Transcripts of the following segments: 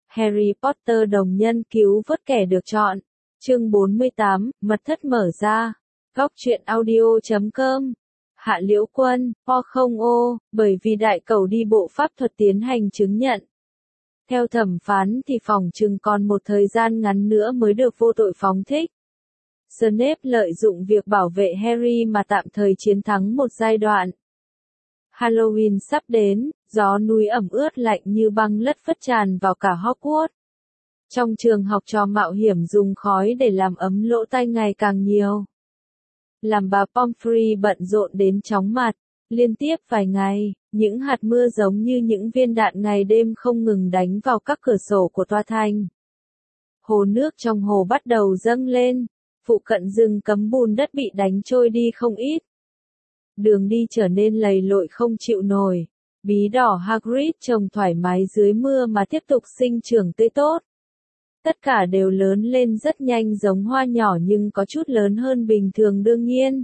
Harry Potter đồng nhân cứu vớt kẻ được chọn. Chương 48, mật thất mở ra. Góc truyện audio.com. Hạ Liễu Quân, O, bởi vì đại cầu đi bộ pháp thuật tiến hành chứng nhận. Theo thẩm phán thì phỏng chừng còn một thời gian ngắn nữa mới được vô tội phóng thích. Snape lợi dụng việc bảo vệ Harry mà tạm thời chiến thắng một giai đoạn. Halloween sắp đến, gió núi ẩm ướt lạnh như băng lất phất tràn vào cả Hogwarts. Trong trường học trò mạo hiểm dùng khói để làm ấm lỗ tai ngày càng nhiều. Làm bà Pomfrey bận rộn đến chóng mặt, liên tiếp vài ngày, những hạt mưa giống như những viên đạn ngày đêm không ngừng đánh vào các cửa sổ của tòa thành. Hồ nước trong hồ bắt đầu dâng lên, phụ cận rừng cấm bùn đất bị đánh trôi đi không ít. Đường đi trở nên lầy lội không chịu nổi. Bí đỏ Hagrid trồng thoải mái dưới mưa mà tiếp tục sinh trưởng tươi tốt. Tất cả đều lớn lên rất nhanh giống hoa nhỏ nhưng có chút lớn hơn bình thường đương nhiên.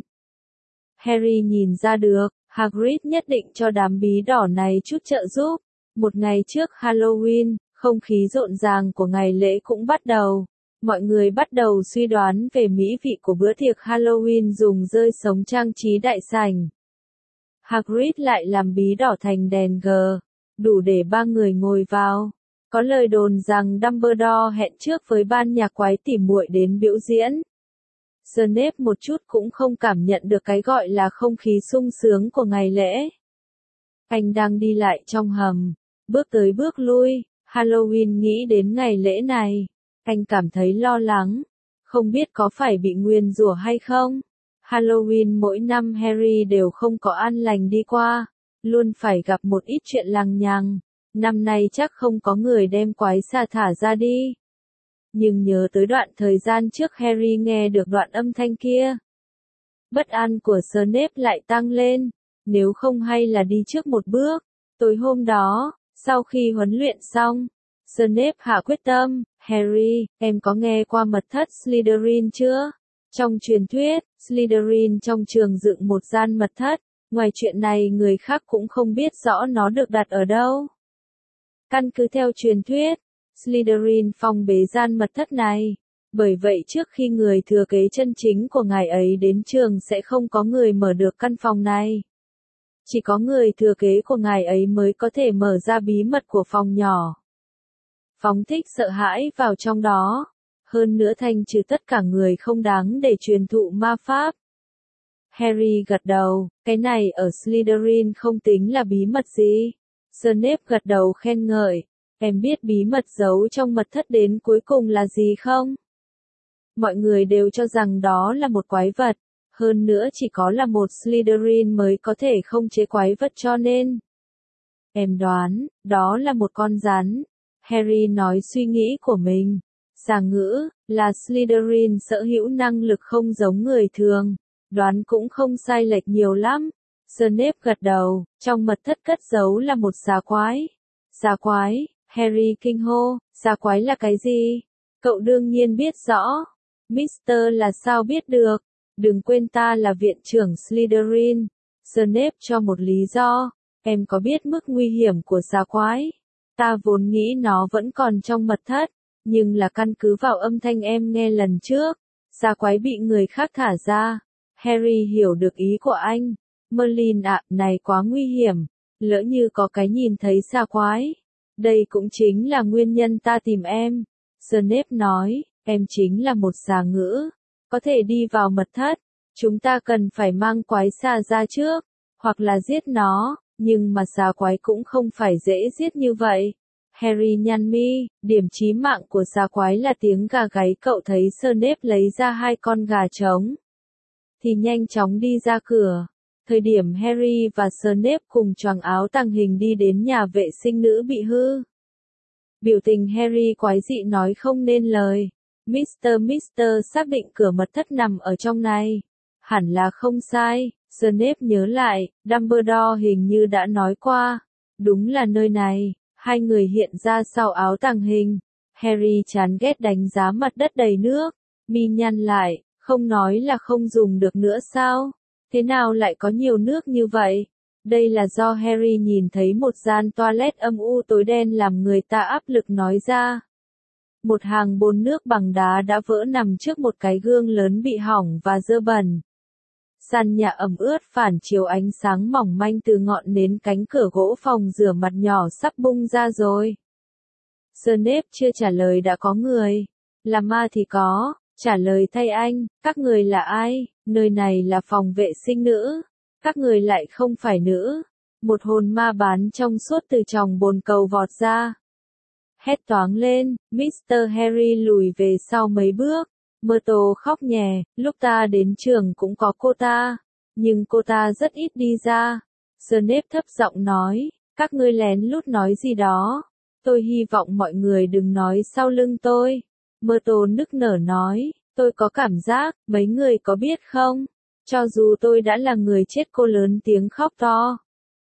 Harry nhìn ra được, Hagrid nhất định cho đám bí đỏ này chút trợ giúp. Một ngày trước Halloween, không khí rộn ràng của ngày lễ cũng bắt đầu. Mọi người bắt đầu suy đoán về mỹ vị của bữa tiệc Halloween dùng rơi sống trang trí đại sảnh. Hagrid lại làm bí đỏ thành đèn G, đủ để 3 người ngồi vào. Có lời đồn rằng Dumbledore hẹn trước với ban nhạc quái tỉ muội đến biểu diễn. Snape một chút cũng không cảm nhận được cái gọi là không khí sung sướng của ngày lễ. Anh đang đi lại trong hầm, bước tới bước lui, Halloween nghĩ đến ngày lễ này. Anh cảm thấy lo lắng, không biết có phải bị nguyền rủa hay không. Halloween mỗi năm Harry đều không có an lành đi qua, luôn phải gặp một ít chuyện lằng nhằng. Năm nay chắc không có người đem quái xà thả ra đi. Nhưng nhớ tới đoạn thời gian trước Harry nghe được đoạn âm thanh kia. Bất an của Snape lại tăng lên, nếu không hay là đi trước một bước. Tối hôm đó, sau khi huấn luyện xong, Snape hạ quyết tâm, Harry, em có nghe qua mật thất Slytherin chưa? Trong truyền thuyết, Slytherin trong trường dựng một gian mật thất, ngoài chuyện này người khác cũng không biết rõ nó được đặt ở đâu. Căn cứ theo truyền thuyết, Slytherin phong bế gian mật thất này, bởi vậy trước khi người thừa kế chân chính của ngài ấy đến trường sẽ không có người mở được căn phòng này. Chỉ có người thừa kế của ngài ấy mới có thể mở ra bí mật của phòng nhỏ. Phóng thích sợ hãi vào trong đó, hơn nữa thanh trừ tất cả người không đáng để truyền thụ ma pháp. Harry gật đầu, cái này ở Slytherin không tính là bí mật gì. Snape gật đầu khen ngợi, em biết bí mật giấu trong mật thất đến cuối cùng là gì không? Mọi người đều cho rằng đó là một quái vật, hơn nữa chỉ có là một Slytherin mới có thể khống chế quái vật cho nên. Em đoán, đó là một con rắn. Harry nói suy nghĩ của mình. Xà ngữ, là Slytherin sở hữu năng lực không giống người thường. Đoán cũng không sai lệch nhiều lắm. Snape gật đầu, trong mật thất cất giấu là một xà quái. Xà quái, Harry kinh hô, xà quái là cái gì? Cậu đương nhiên biết rõ. Mister là sao biết được? Đừng quên ta là viện trưởng Slytherin. Snape cho một lý do, em có biết mức nguy hiểm của xà quái? Ta vốn nghĩ nó vẫn còn trong mật thất, nhưng là căn cứ vào âm thanh em nghe lần trước, xà quái bị người khác thả ra. Harry hiểu được ý của anh. Merlin ạ, này quá nguy hiểm, lỡ như có cái nhìn thấy xà quái. Đây cũng chính là nguyên nhân ta tìm em. Snape nói, em chính là một xà ngữ, có thể đi vào mật thất. Chúng ta cần phải mang quái xà ra trước, hoặc là giết nó, nhưng mà xà quái cũng không phải dễ giết như vậy. Harry nhăn mi, điểm chí mạng của xà quái là tiếng gà gáy. Cậu thấy Snape lấy ra 2 con gà trống, thì nhanh chóng đi ra cửa. Thời điểm Harry và Snape cùng choàng áo tàng hình đi đến nhà vệ sinh nữ bị hư. Biểu tình Harry quái dị nói không nên lời. Mister xác định cửa mật thất nằm ở trong này. Hẳn là không sai. Snape nhớ lại, Dumbledore hình như đã nói qua. Đúng là nơi này. Hai người hiện ra sau áo tàng hình. Harry chán ghét đánh giá mặt đất đầy nước. Mi nhăn lại, không nói là không dùng được nữa sao? Thế nào lại có nhiều nước như vậy? Đây là do Harry nhìn thấy một gian toilet âm u tối đen làm người ta áp lực nói ra. Một hàng bồn nước bằng đá đã vỡ nằm trước một cái gương lớn bị hỏng và dơ bẩn. Sàn nhà ẩm ướt phản chiếu ánh sáng mỏng manh từ ngọn nến, cánh cửa gỗ phòng rửa mặt nhỏ sắp bung ra rồi. Snape chưa trả lời đã có người. Là ma thì có, trả lời thay anh, các người là ai? Nơi này là phòng vệ sinh nữ. Các người lại không phải nữ. Một hồn ma bán trong suốt từ trong bồn cầu vọt ra. Hét toáng lên, Mr. Harry lùi về sau mấy bước. Myrtle khóc nhè, lúc ta đến trường cũng có cô ta. Nhưng cô ta rất ít đi ra. Snape thấp giọng nói, các ngươi lén lút nói gì đó. Tôi hy vọng mọi người đừng nói sau lưng tôi. Myrtle nức nở nói, tôi có cảm giác, mấy người có biết không? Cho dù tôi đã là người chết, cô lớn tiếng khóc to.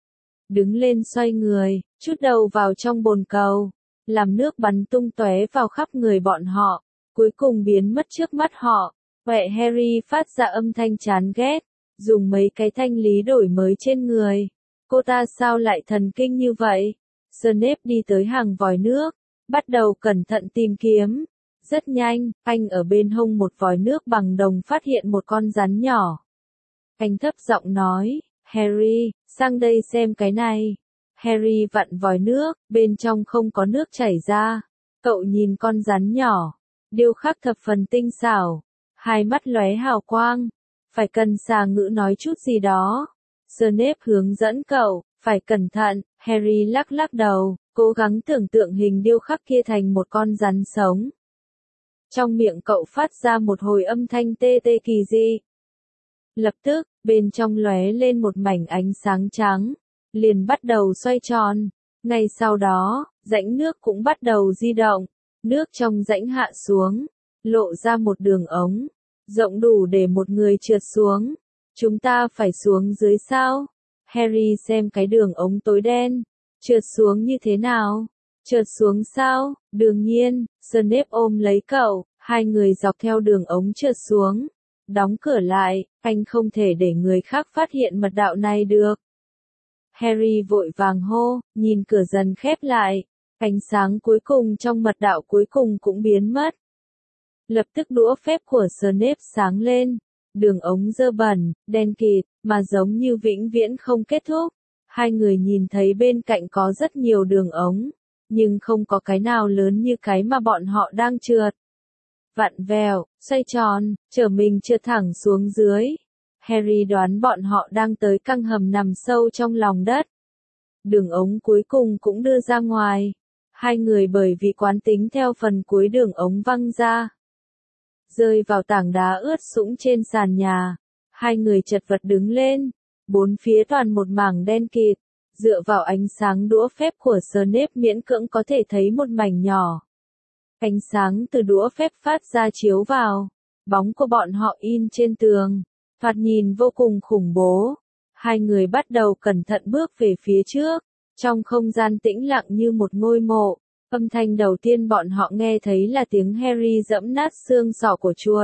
Đứng lên xoay người, trút đầu vào trong bồn cầu. Làm nước bắn tung tóe vào khắp người bọn họ. Cuối cùng biến mất trước mắt họ. Huệ Harry phát ra âm thanh chán ghét. Dùng mấy cái thanh lý đổi mới trên người. Cô ta sao lại thần kinh như vậy? Snape đi tới hàng vòi nước. Bắt đầu cẩn thận tìm kiếm. Rất nhanh, anh ở bên hông một vòi nước bằng đồng phát hiện một con rắn nhỏ. Anh thấp giọng nói, Harry, sang đây xem cái này. Harry vặn vòi nước, bên trong không có nước chảy ra. Cậu nhìn con rắn nhỏ, điêu khắc thập phần tinh xảo, hai mắt lóe hào quang. Phải cần xà ngữ nói chút gì đó. Snape hướng dẫn cậu, phải cẩn thận. Harry lắc lắc đầu, cố gắng tưởng tượng hình điêu khắc kia thành một con rắn sống. Trong miệng cậu phát ra một hồi âm thanh tê tê kỳ dị. Lập tức, bên trong lóe lên một mảnh ánh sáng trắng, liền bắt đầu xoay tròn. Ngay sau đó, rãnh nước cũng bắt đầu di động. Nước trong rãnh hạ xuống, lộ ra một đường ống, rộng đủ để một người trượt xuống. Chúng ta phải xuống dưới sao? Harry xem cái đường ống tối đen. Trượt xuống như thế nào? Trượt xuống sao? Đương nhiên, Snape ôm lấy cậu, hai người dọc theo đường ống trượt xuống. Đóng cửa lại, anh không thể để người khác phát hiện mật đạo này được. Harry vội vàng hô, nhìn cửa dần khép lại. Ánh sáng cuối cùng trong mật đạo cuối cùng cũng biến mất. Lập tức đũa phép của Snape sáng lên. Đường ống dơ bẩn, đen kịt, mà giống như vĩnh viễn không kết thúc. Hai người nhìn thấy bên cạnh có rất nhiều đường ống, nhưng không có cái nào lớn như cái mà bọn họ đang trượt. Vặn vẹo, xoay tròn, chở mình trượt thẳng xuống dưới. Harry đoán bọn họ đang tới căng hầm nằm sâu trong lòng đất. Đường ống cuối cùng cũng đưa ra ngoài. Hai người bởi vì quán tính theo phần cuối đường ống văng ra. Rơi vào tảng đá ướt sũng trên sàn nhà. Hai người chật vật đứng lên. Bốn phía toàn một mảng đen kịt. Dựa vào ánh sáng đũa phép của Snape miễn cưỡng có thể thấy một mảnh nhỏ. Ánh sáng từ đũa phép phát ra chiếu vào. Bóng của bọn họ in trên tường. Thoạt nhìn vô cùng khủng bố. Hai người bắt đầu cẩn thận bước về phía trước. Trong không gian tĩnh lặng như một ngôi mộ. Âm thanh đầu tiên bọn họ nghe thấy là tiếng Harry giẫm nát xương sọ của chuột.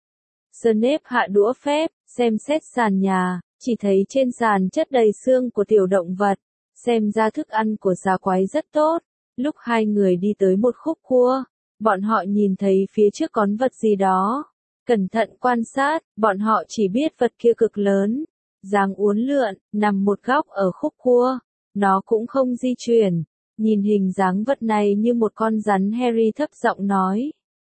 Snape hạ đũa phép, xem xét sàn nhà, chỉ thấy trên sàn chất đầy xương của tiểu động vật. Xem ra thức ăn của xà quái rất tốt. Lúc hai người đi tới một khúc cua, bọn họ nhìn thấy phía trước có vật gì đó. Cẩn thận quan sát, bọn họ chỉ biết vật kia cực lớn, dáng uốn lượn, nằm một góc ở khúc cua. Nó cũng không di chuyển. Nhìn hình dáng vật này như một con rắn, Harry thấp giọng nói.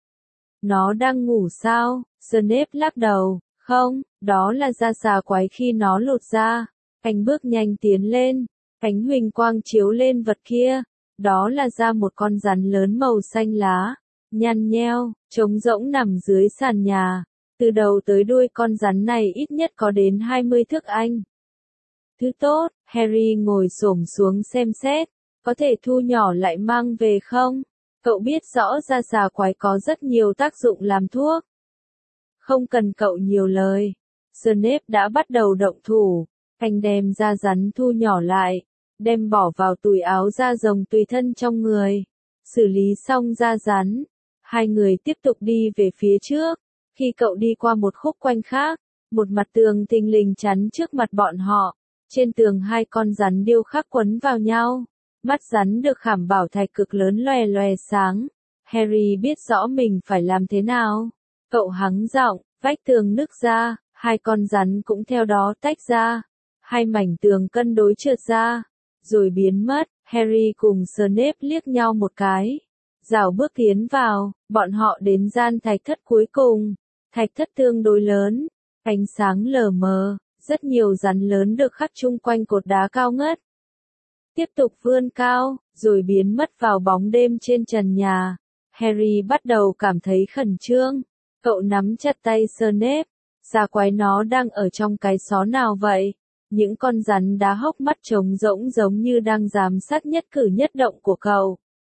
Nó đang ngủ sao? Snape lắc đầu, không, đó là da xà quái khi nó lột ra. Anh bước nhanh tiến lên, ánh huỳnh quang chiếu lên vật kia. Đó là da một con rắn lớn màu xanh lá, nhăn nheo, trống rỗng nằm dưới sàn nhà. Từ đầu tới đuôi con rắn này ít nhất có đến 20 thước Anh. Thứ tốt, Harry ngồi xổm xuống xem xét. Có thể thu nhỏ lại mang về không? Cậu biết rõ da xà quái có rất nhiều tác dụng làm thuốc. Không cần cậu nhiều lời. Snape đã bắt đầu động thủ. Anh đem da rắn thu nhỏ lại. Đem bỏ vào túi áo da rồng tùy thân trong người. Xử lý xong da rắn. Hai người tiếp tục đi về phía trước. Khi cậu đi qua một khúc quanh khác, một mặt tường thình lình chắn trước mặt bọn họ. Trên tường hai con rắn điêu khắc quấn vào nhau. Mắt rắn được khảm bảo thạch cực lớn lòe lòe sáng. Harry biết rõ mình phải làm thế nào. Cậu hắng giọng, vách tường nứt ra, hai con rắn cũng theo đó tách ra. Hai mảnh tường cân đối trượt ra, rồi biến mất. Harry cùng Snape liếc nhau một cái. Rảo bước tiến vào, bọn họ đến gian thạch thất cuối cùng. Thạch thất tương đối lớn, ánh sáng lờ mờ, rất nhiều rắn lớn được khắc chung quanh cột đá cao ngất. Tiếp tục vươn cao, rồi biến mất vào bóng đêm trên trần nhà. Harry bắt đầu cảm thấy khẩn trương. Cậu nắm chặt tay Snape. Già quái nó đang ở trong cái xó nào vậy? Những con rắn đá hốc mắt trống rỗng giống như đang giám sát nhất cử nhất động của cậu.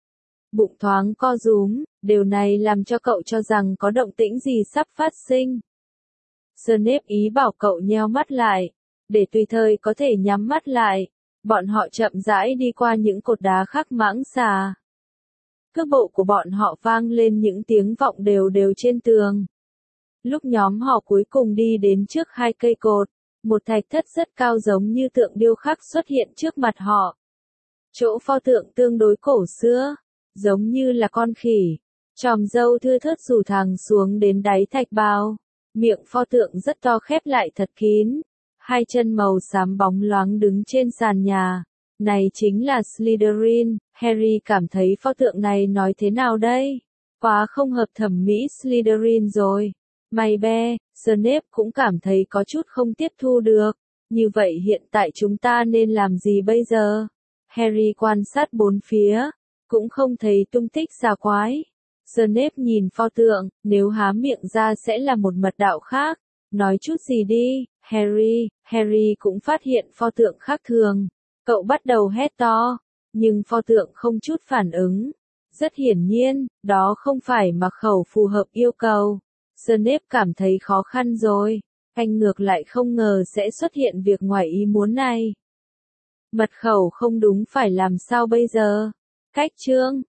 Bụng thoáng co rúm, điều này làm cho cậu cho rằng có động tĩnh gì sắp phát sinh. Snape ý bảo cậu nheo mắt lại, để tùy thời có thể nhắm mắt lại. Bọn họ chậm rãi đi qua những cột đá khắc mãng xà. Cước bộ của bọn họ vang lên những tiếng vọng đều đều trên tường. Lúc nhóm họ cuối cùng đi đến trước hai cây cột, một thạch thất rất cao giống như tượng điêu khắc xuất hiện trước mặt họ. Chỗ pho tượng tương đối cổ xưa, giống như là con khỉ. Chòm râu thưa thớt rủ thẳng xuống đến đáy thạch bao. Miệng pho tượng rất to khép lại thật kín. Hai chân màu xám bóng loáng đứng trên sàn nhà. Này chính là Slytherin. Harry cảm thấy pho tượng này nói thế nào đây? Quá không hợp thẩm mỹ Slytherin rồi. May be, Snape cũng cảm thấy có chút không tiếp thu được. Như vậy hiện tại chúng ta nên làm gì bây giờ? Harry quan sát bốn phía, cũng không thấy tung tích xà quái. Snape nhìn pho tượng, nếu há miệng ra sẽ là một mật đạo khác. Nói chút gì đi, Harry. Harry cũng phát hiện pho tượng khác thường. Cậu bắt đầu hét to, nhưng pho tượng không chút phản ứng. Rất hiển nhiên, đó không phải mật khẩu phù hợp yêu cầu. Snape cảm thấy khó khăn rồi. Anh ngược lại không ngờ sẽ xuất hiện việc ngoài ý muốn này. Mật khẩu không đúng phải làm sao bây giờ? Cách chương